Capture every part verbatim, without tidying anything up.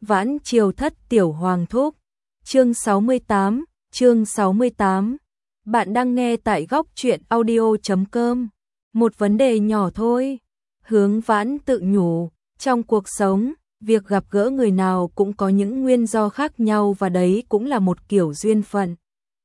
Vãn Triều Thất Tiểu Hoàng Thúc. Chương sáu mươi tám, chương sáu mươi tám. Bạn đang nghe tại góc truyện audio chấm com. Một vấn đề nhỏ thôi. Hướng Vãn tự nhủ, trong cuộc sống, việc gặp gỡ người nào cũng có những nguyên do khác nhau và đấy cũng là một kiểu duyên phận.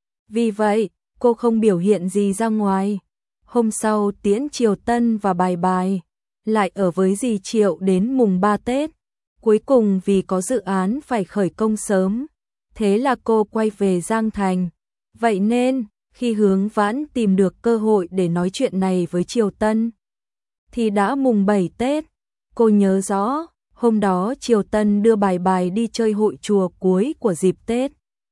Vì vậy, cô không biểu hiện gì ra ngoài. Hôm sau tiễn Triều Tân và bài bài, lại ở với dì Triệu đến mùng ba Tết. Cuối cùng vì có dự án phải khởi công sớm, thế là cô quay về Giang Thành. Vậy nên, khi Hướng Vãn tìm được cơ hội để nói chuyện này với Triều Tân, thì đã mùng bảy Tết. Cô nhớ rõ, hôm đó Triều Tân đưa bài bài đi chơi hội chùa cuối của dịp Tết.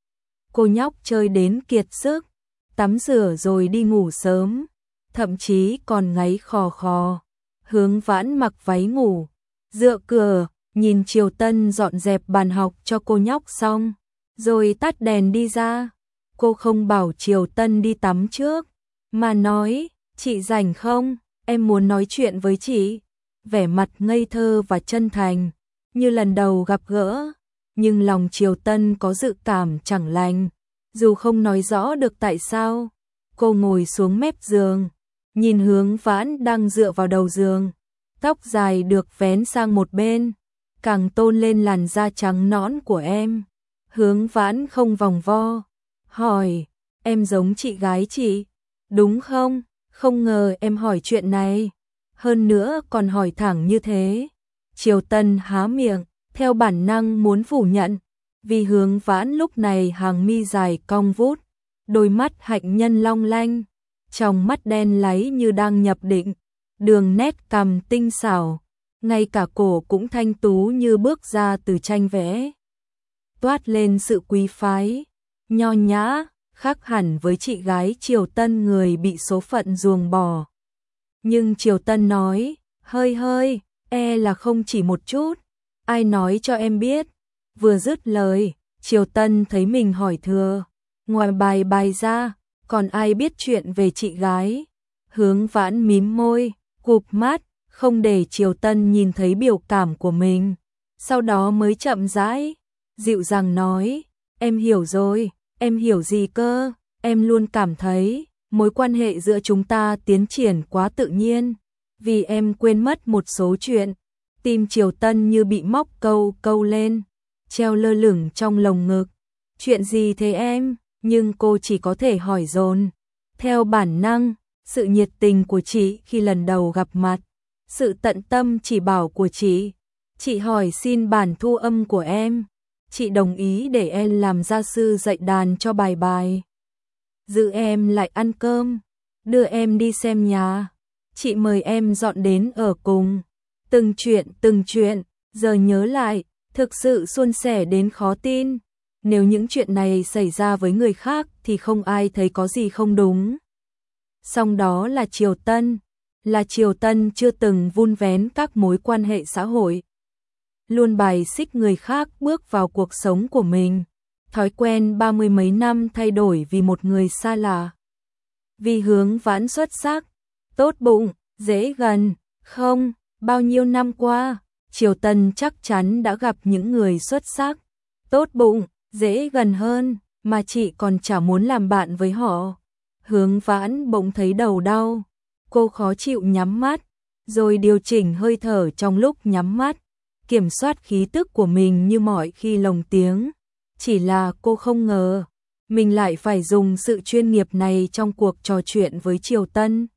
Cô nhóc chơi đến kiệt sức, tắm rửa rồi đi ngủ sớm, thậm chí còn ngáy khò khò. Hướng Vãn mặc váy ngủ, dựa cửa, nhìn Triều Tân dọn dẹp bàn học cho cô nhóc xong, rồi tắt đèn đi ra. Cô không bảo Triều Tân đi tắm trước, mà nói, chị rảnh không, em muốn nói chuyện với chị. Vẻ mặt ngây thơ và chân thành, như lần đầu gặp gỡ, nhưng lòng Triều Tân có dự cảm chẳng lành, dù không nói rõ được tại sao. Cô ngồi xuống mép giường, nhìn Hướng Vãn đang dựa vào đầu giường, tóc dài được vén sang một bên, càng tôn lên làn da trắng nõn của em. Hướng Vãn không vòng vo, hỏi, em giống chị gái chị, đúng không? Không ngờ em hỏi chuyện này, hơn nữa còn hỏi thẳng như thế. Triều Tân há miệng, theo bản năng muốn phủ nhận, vì Hướng Vãn lúc này hàng mi dài cong vút, đôi mắt hạnh nhân long lanh, trong mắt đen láy như đang nhập định, đường nét cằm tinh xảo, ngay cả cổ cũng thanh tú như bước ra từ tranh vẽ, toát lên sự quý phái, nho nhã, khác hẳn với chị gái Triều Tân người bị số phận ruồng bỏ. Nhưng Triều Tân nói, hơi hơi, e là không chỉ một chút, ai nói cho em biết. Vừa dứt lời, Triều Tân thấy mình hỏi thừa, ngoài bài bài ra, còn ai biết chuyện về chị gái? Hướng Vãn mím môi, cụp mắt, không để Triều Tân nhìn thấy biểu cảm của mình, sau đó mới chậm rãi, dịu dàng nói, em hiểu rồi. Em hiểu gì cơ? Em luôn cảm thấy mối quan hệ giữa chúng ta tiến triển quá tự nhiên, vì em quên mất một số chuyện. Tim Triều Tân như bị móc câu câu lên, treo lơ lửng trong lồng ngực. Chuyện gì thế em? Nhưng cô chỉ có thể hỏi dồn. Theo bản năng, sự nhiệt tình của chị khi lần đầu gặp mặt, sự tận tâm chỉ bảo của chị. Chị hỏi xin bản thu âm của em. Chị đồng ý để em làm gia sư dạy đàn cho bài bài, giữ em lại ăn cơm, đưa em đi xem nhà. Chị mời em dọn đến ở cùng. Từng chuyện từng chuyện, giờ nhớ lại, thực sự suôn sẻ đến khó tin. Nếu những chuyện này xảy ra với người khác thì không ai thấy có gì không đúng. Song đó là Triều Tân, là Triều Tân chưa từng vun vén các mối quan hệ xã hội, luôn bài xích người khác bước vào cuộc sống của mình. Thói quen ba mươi mấy năm thay đổi vì một người xa lạ. Vì Hướng Vãn xuất sắc, tốt bụng, dễ gần, không, bao nhiêu năm qua, Triều Tân chắc chắn đã gặp những người xuất sắc, tốt bụng, dễ gần hơn, mà chị còn chả muốn làm bạn với họ. Hướng Vãn bỗng thấy đầu đau, cô khó chịu nhắm mắt, rồi điều chỉnh hơi thở trong lúc nhắm mắt, kiểm soát khí tức của mình như mọi khi lồng tiếng. Chỉ là cô không ngờ, mình lại phải dùng sự chuyên nghiệp này trong cuộc trò chuyện với Triều Tân.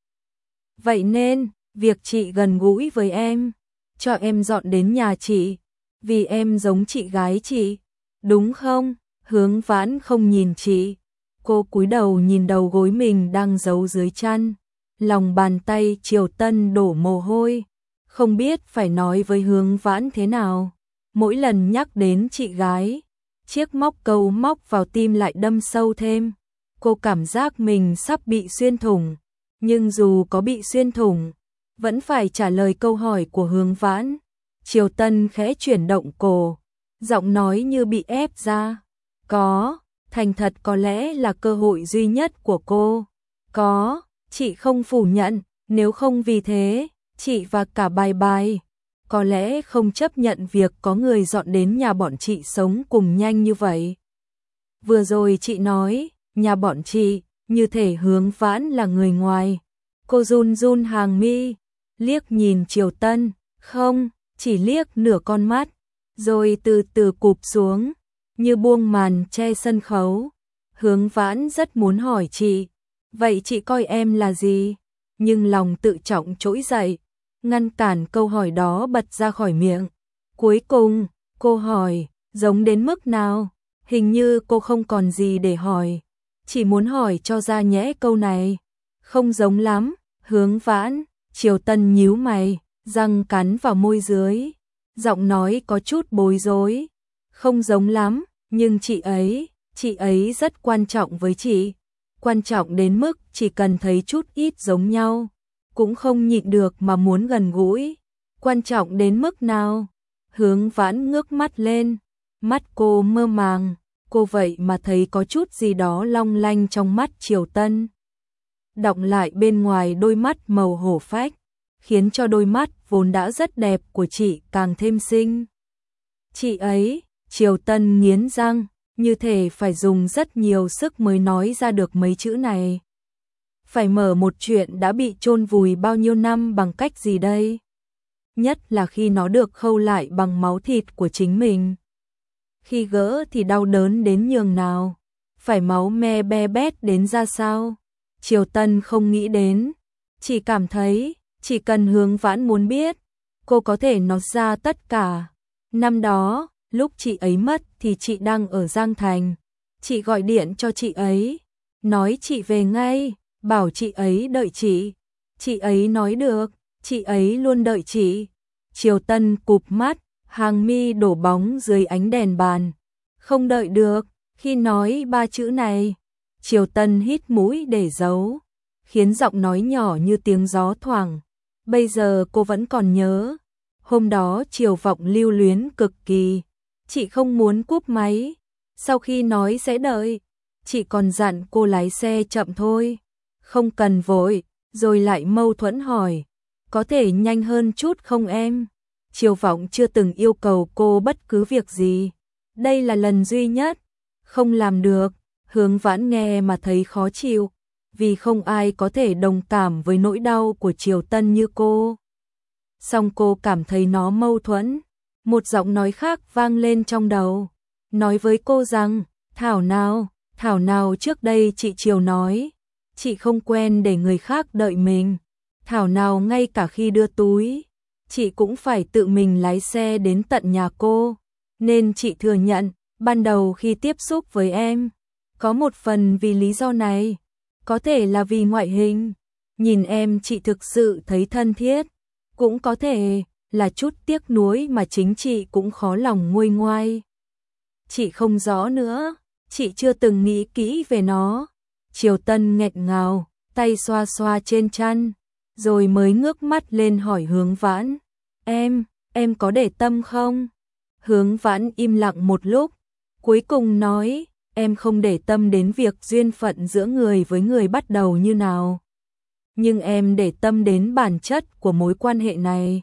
Vậy nên, việc chị gần gũi với em, cho em dọn đến nhà chị, vì em giống chị gái chị, đúng không? Hướng Vãn không nhìn chị, cô cúi đầu nhìn đầu gối mình đang giấu dưới chăn, lòng bàn tay Triều Tân đổ mồ hôi. Không biết phải nói với Hướng Vãn thế nào. Mỗi lần nhắc đến chị gái, chiếc móc câu móc vào tim lại đâm sâu thêm. Cô cảm giác mình sắp bị xuyên thủng, nhưng dù có bị xuyên thủng, vẫn phải trả lời câu hỏi của Hướng Vãn. Triều Tân khẽ chuyển động cổ, giọng nói như bị ép ra. Có, thành thật có lẽ là cơ hội duy nhất của cô. Có, chị không phủ nhận, nếu không vì thế, chị và cả bài bài có lẽ không chấp nhận việc có người dọn đến nhà bọn chị sống cùng nhanh như vậy. Vừa rồi chị nói, nhà bọn chị, như thể Hướng Vãn là người ngoài. Cô run run hàng mi, liếc nhìn Triều Tân, không, chỉ liếc nửa con mắt, rồi từ từ cụp xuống, như buông màn che sân khấu. Hướng Vãn rất muốn hỏi chị, vậy chị coi em là gì? Nhưng lòng tự trọng trỗi dậy, ngăn cản câu hỏi đó bật ra khỏi miệng. Cuối cùng, cô hỏi, giống đến mức nào? Hình như cô không còn gì để hỏi, chỉ muốn hỏi cho ra nhẽ câu này. Không giống lắm, Hướng Vãn. Triều Tân nhíu mày, răng cắn vào môi dưới, giọng nói có chút bối rối. Không giống lắm, nhưng chị ấy, chị ấy rất quan trọng với chị. Quan trọng đến mức chỉ cần thấy chút ít giống nhau, cũng không nhịn được mà muốn gần gũi. Quan trọng đến mức nào? Hướng Vãn ngước mắt lên, mắt cô mơ màng, cô vậy mà thấy có chút gì đó long lanh trong mắt Triều Tân. Đọng lại bên ngoài đôi mắt màu hổ phách, khiến cho đôi mắt vốn đã rất đẹp của chị càng thêm xinh. Chị ấy, Triều Tân nghiến răng, như thể phải dùng rất nhiều sức mới nói ra được mấy chữ này. Phải mở một chuyện đã bị chôn vùi bao nhiêu năm bằng cách gì đây? Nhất là khi nó được khâu lại bằng máu thịt của chính mình. Khi gỡ thì đau đớn đến nhường nào, phải máu me be bét đến ra sao? Triều Tân không nghĩ đến, chỉ cảm thấy, chỉ cần Hướng Vãn muốn biết, cô có thể nói ra tất cả. Năm đó, lúc chị ấy mất thì chị đang ở Giang Thành. Chị gọi điện cho chị ấy, nói chị về ngay, bảo chị ấy đợi chị. Chị ấy nói được, chị ấy luôn đợi chị. Triều Tân cụp mắt, hàng mi đổ bóng dưới ánh đèn bàn. Không đợi được, khi nói ba chữ này, Triều Tân hít mũi để giấu, khiến giọng nói nhỏ như tiếng gió thoảng. Bây giờ cô vẫn còn nhớ, hôm đó Triều Vọng lưu luyến cực kỳ, chị không muốn cúp máy, sau khi nói sẽ đợi, chị còn dặn cô lái xe chậm thôi, không cần vội, rồi lại mâu thuẫn hỏi, có thể nhanh hơn chút không em? Triều Vọng chưa từng yêu cầu cô bất cứ việc gì, đây là lần duy nhất, không làm được. Hướng Vãn nghe mà thấy khó chịu, vì không ai có thể đồng cảm với nỗi đau của Triều Tân như cô. Song cô cảm thấy nó mâu thuẫn, một giọng nói khác vang lên trong đầu, nói với cô rằng, Thảo nào, Thảo nào trước đây chị Triều nói, chị không quen để người khác đợi mình. Thảo nào ngay cả khi đưa túi, chị cũng phải tự mình lái xe đến tận nhà cô, nên chị thừa nhận, ban đầu khi tiếp xúc với em, có một phần vì lý do này, có thể là vì ngoại hình, nhìn em chị thực sự thấy thân thiết, cũng có thể là chút tiếc nuối mà chính chị cũng khó lòng nguôi ngoai. Chị không rõ nữa, chị chưa từng nghĩ kỹ về nó. Triều Tân nghẹn ngào, tay xoa xoa trên trán, rồi mới ngước mắt lên hỏi Hướng Vãn, em, em có để tâm không? Hướng Vãn im lặng một lúc, cuối cùng nói, em không để tâm đến việc duyên phận giữa người với người bắt đầu như nào. Nhưng em để tâm đến bản chất của mối quan hệ này.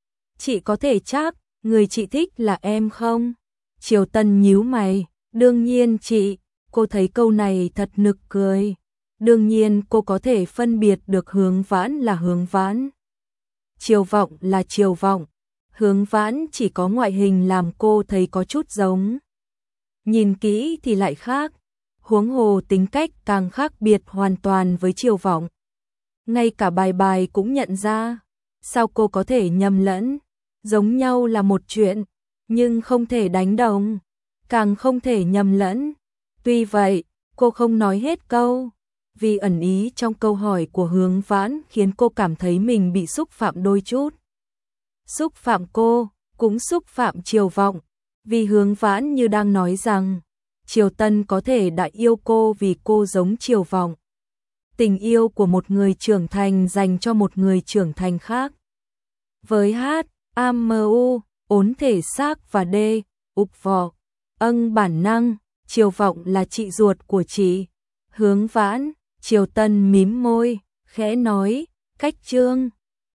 Chị có thể chắc, người chị thích là em không? Triều Tân nhíu mày, đương nhiên chị, cô thấy câu này thật nực cười. Đương nhiên cô có thể phân biệt được Hướng Vãn là Hướng Vãn. Triều Vọng là Triều Vọng. Hướng Vãn chỉ có ngoại hình làm cô thấy có chút giống. Nhìn kỹ thì lại khác, huống hồ tính cách càng khác biệt hoàn toàn với Triều Vọng. Ngay cả bài bài cũng nhận ra, sao cô có thể nhầm lẫn, giống nhau là một chuyện, nhưng không thể đánh đồng, càng không thể nhầm lẫn. Tuy vậy, cô không nói hết câu, vì ẩn ý trong câu hỏi của Hướng Vãn khiến cô cảm thấy mình bị xúc phạm đôi chút. Xúc phạm cô, cũng xúc phạm Triều Vọng, vì Hướng Vãn như đang nói rằng, Triều Tân có thể đã yêu cô vì cô giống Triều Vọng. Tình yêu của một người trưởng thành dành cho một người trưởng thành khác. Với H, A M U, ốn thể xác và D, ục vò, âng bản năng, Triều Vọng là chị ruột của chị. Hướng Vãn, Triều Tân mím môi, khẽ nói, cách chương.